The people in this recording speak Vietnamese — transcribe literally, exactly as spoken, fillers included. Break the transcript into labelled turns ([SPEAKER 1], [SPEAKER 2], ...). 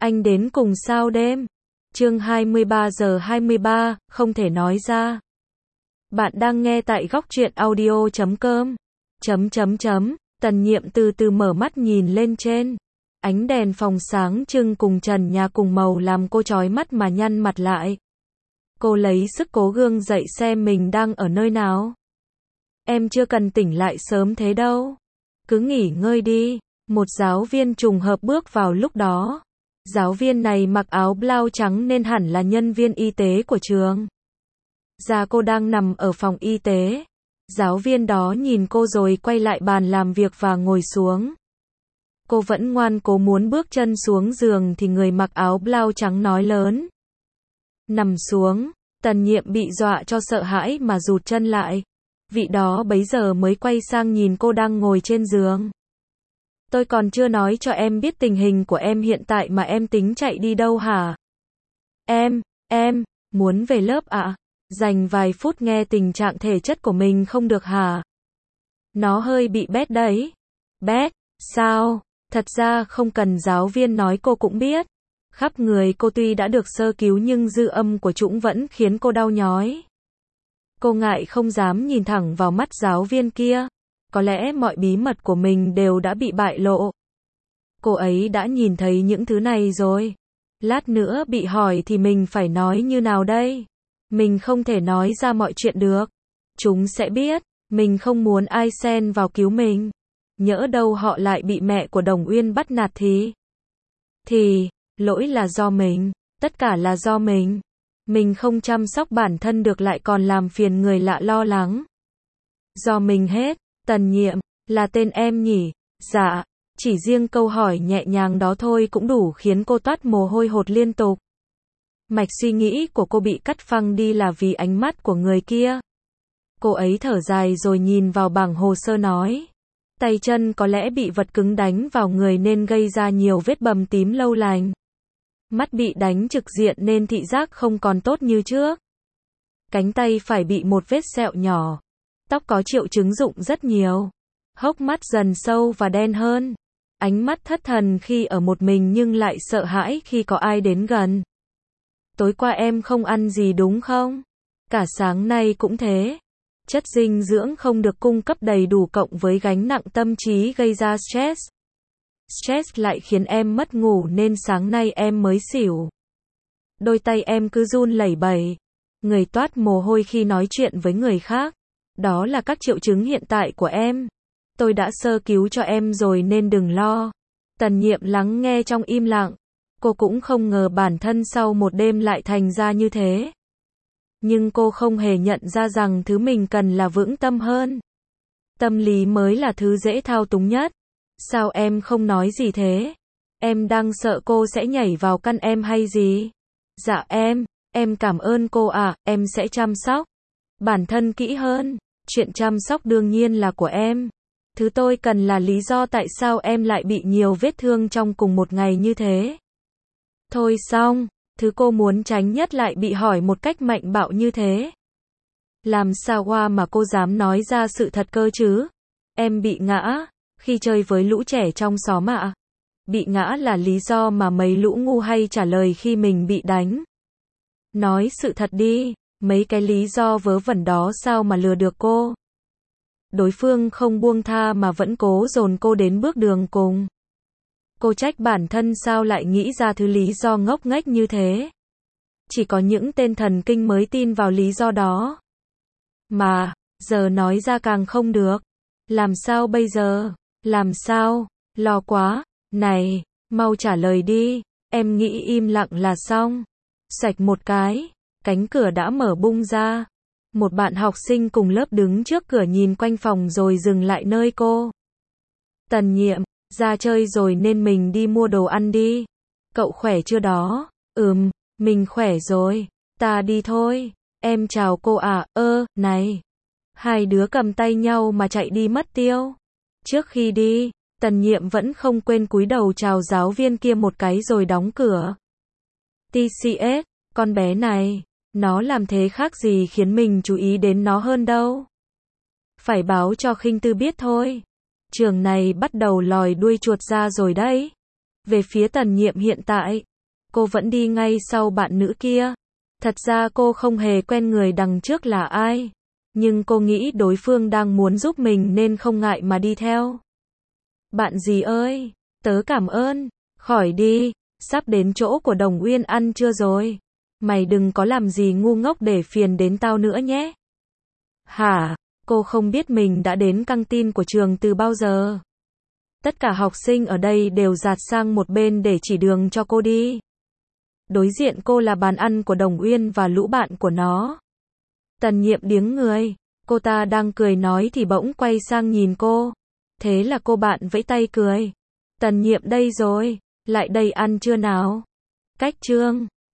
[SPEAKER 1] Anh đến cùng sao đêm? Chương hai mươi ba giờ hai mươi ba, không thể nói ra. Bạn đang nghe tại góc truyện audio chấm com. Chấm chấm chấm, Tần Nhiệm từ từ mở mắt nhìn lên trên. Ánh đèn phòng sáng trưng cùng trần nhà cùng màu làm cô chói mắt mà nhăn mặt lại. Cô lấy sức cố gương dậy xem mình đang ở nơi nào. Em chưa cần tỉnh lại sớm thế đâu. Cứ nghỉ ngơi đi. Một giáo viên trùng hợp bước vào lúc đó. Giáo viên này mặc áo blau trắng nên hẳn là nhân viên y tế của trường. Ra cô đang nằm ở phòng y tế. Giáo viên đó nhìn cô rồi quay lại bàn làm việc và ngồi xuống. Cô vẫn ngoan cố muốn bước chân xuống giường thì người mặc áo blau trắng nói lớn. Nằm xuống. Tần Nhiệm bị dọa cho sợ hãi mà rụt chân lại. Vị đó bấy giờ mới quay sang nhìn cô đang ngồi trên giường. Tôi còn chưa nói cho em biết tình hình của em hiện tại mà em tính chạy đi đâu hả? Em, em, muốn về lớp ạ? À? Dành vài phút nghe tình trạng thể chất của mình không được hả? Nó hơi bị bét đấy. Bét? Sao? Thật ra không cần giáo viên nói cô cũng biết. Khắp người cô tuy đã được sơ cứu nhưng dư âm của chúng vẫn khiến cô đau nhói. Cô ngại không dám nhìn thẳng vào mắt giáo viên kia. Có lẽ mọi bí mật của mình đều đã bị bại lộ. Cô ấy đã nhìn thấy những thứ này rồi. Lát nữa bị hỏi thì mình phải nói như nào đây? Mình không thể nói ra mọi chuyện được. Chúng sẽ biết. Mình không muốn ai xen vào cứu mình. Nhỡ đâu họ lại bị mẹ của Đồng Uyên bắt nạt thì. Thì, lỗi là do mình. Tất cả là do mình. Mình không chăm sóc bản thân được lại còn làm phiền người lạ lo lắng. Do mình hết. Tần Nhiệm, là tên em nhỉ? Dạ, chỉ riêng câu hỏi nhẹ nhàng đó thôi cũng đủ khiến cô toát mồ hôi hột liên tục. Mạch suy nghĩ của cô bị cắt phăng đi là vì ánh mắt của người kia. Cô ấy thở dài rồi nhìn vào bảng hồ sơ nói. Tay chân có lẽ bị vật cứng đánh vào người nên gây ra nhiều vết bầm tím lâu lành. Mắt bị đánh trực diện nên thị giác không còn tốt như trước. Cánh tay phải bị một vết sẹo nhỏ. Tóc có triệu chứng rụng rất nhiều. Hốc mắt dần sâu và đen hơn. Ánh mắt thất thần khi ở một mình nhưng lại sợ hãi khi có ai đến gần. Tối qua em không ăn gì đúng không? Cả sáng nay cũng thế. Chất dinh dưỡng không được cung cấp đầy đủ cộng với gánh nặng tâm trí gây ra stress. Stress lại khiến em mất ngủ nên sáng nay em mới xỉu. Đôi tay em cứ run lẩy bẩy. Người toát mồ hôi khi nói chuyện với người khác. Đó là các triệu chứng hiện tại của em. Tôi đã sơ cứu cho em rồi nên đừng lo. Tần Nhiệm lắng nghe trong im lặng. Cô cũng không ngờ bản thân sau một đêm lại thành ra như thế. Nhưng cô không hề nhận ra rằng thứ mình cần là vững tâm hơn. Tâm lý mới là thứ dễ thao túng nhất. Sao em không nói gì thế? Em đang sợ cô sẽ nhảy vào căn em hay gì? Dạ em, em cảm ơn cô ạ, em sẽ chăm sóc bản thân kỹ hơn. Chuyện chăm sóc đương nhiên là của em. Thứ tôi cần là lý do tại sao em lại bị nhiều vết thương trong cùng một ngày như thế. Thôi xong, thứ cô muốn tránh nhất lại bị hỏi một cách mạnh bạo như thế. Làm sao qua mà cô dám nói ra sự thật cơ chứ? Em bị ngã khi chơi với lũ trẻ trong xóm ạ. Bị ngã là lý do mà mấy lũ ngu hay trả lời khi mình bị đánh. Nói sự thật đi. Mấy cái lý do vớ vẩn đó sao mà lừa được cô? Đối phương không buông tha mà vẫn cố dồn cô đến bước đường cùng. Cô trách bản thân sao lại nghĩ ra thứ lý do ngốc nghếch như thế. Chỉ có những tên thần kinh mới tin vào lý do đó. Mà, giờ nói ra càng không được. Làm sao bây giờ? Làm sao? Lo quá. Này, mau trả lời đi. Em nghĩ im lặng là xong. Xoạch một cái. Cánh cửa đã mở bung ra. Một bạn học sinh cùng lớp đứng trước cửa nhìn quanh phòng rồi dừng lại nơi cô. Tần Nhiệm, ra chơi rồi nên mình đi mua đồ ăn đi. Cậu khỏe chưa đó? Ừm, mình khỏe rồi. Ta đi thôi. Em chào cô à, ơ, này. Hai đứa cầm tay nhau mà chạy đi mất tiêu. Trước khi đi, Tần Nhiệm vẫn không quên cúi đầu chào giáo viên kia một cái rồi đóng cửa. tê xê ét, con bé này. Nó làm thế khác gì khiến mình chú ý đến nó hơn đâu. Phải báo cho Khinh Tư biết thôi. Trường này bắt đầu lòi đuôi chuột ra rồi đấy. Về phía Tần Nhiệm hiện tại, cô vẫn đi ngay sau bạn nữ kia. Thật ra cô không hề quen người đằng trước là ai. Nhưng cô nghĩ đối phương đang muốn giúp mình nên không ngại mà đi theo. Bạn gì ơi, tớ cảm ơn. Khỏi đi, sắp đến chỗ của Đồng Uyên ăn trưa rồi. Mày đừng có làm gì ngu ngốc để phiền đến tao nữa nhé. Hả, cô không biết mình đã đến căng tin của trường từ bao giờ. Tất cả học sinh ở đây đều dạt sang một bên để chỉ đường cho cô đi. Đối diện cô là bàn ăn của Đồng Uyên và lũ bạn của nó. Tần Nhiệm điếng người, cô ta đang cười nói thì bỗng quay sang nhìn cô. Thế là cô bạn vẫy tay cười. Tần Nhiệm đây rồi, lại đây ăn trưa nào. Cách trương.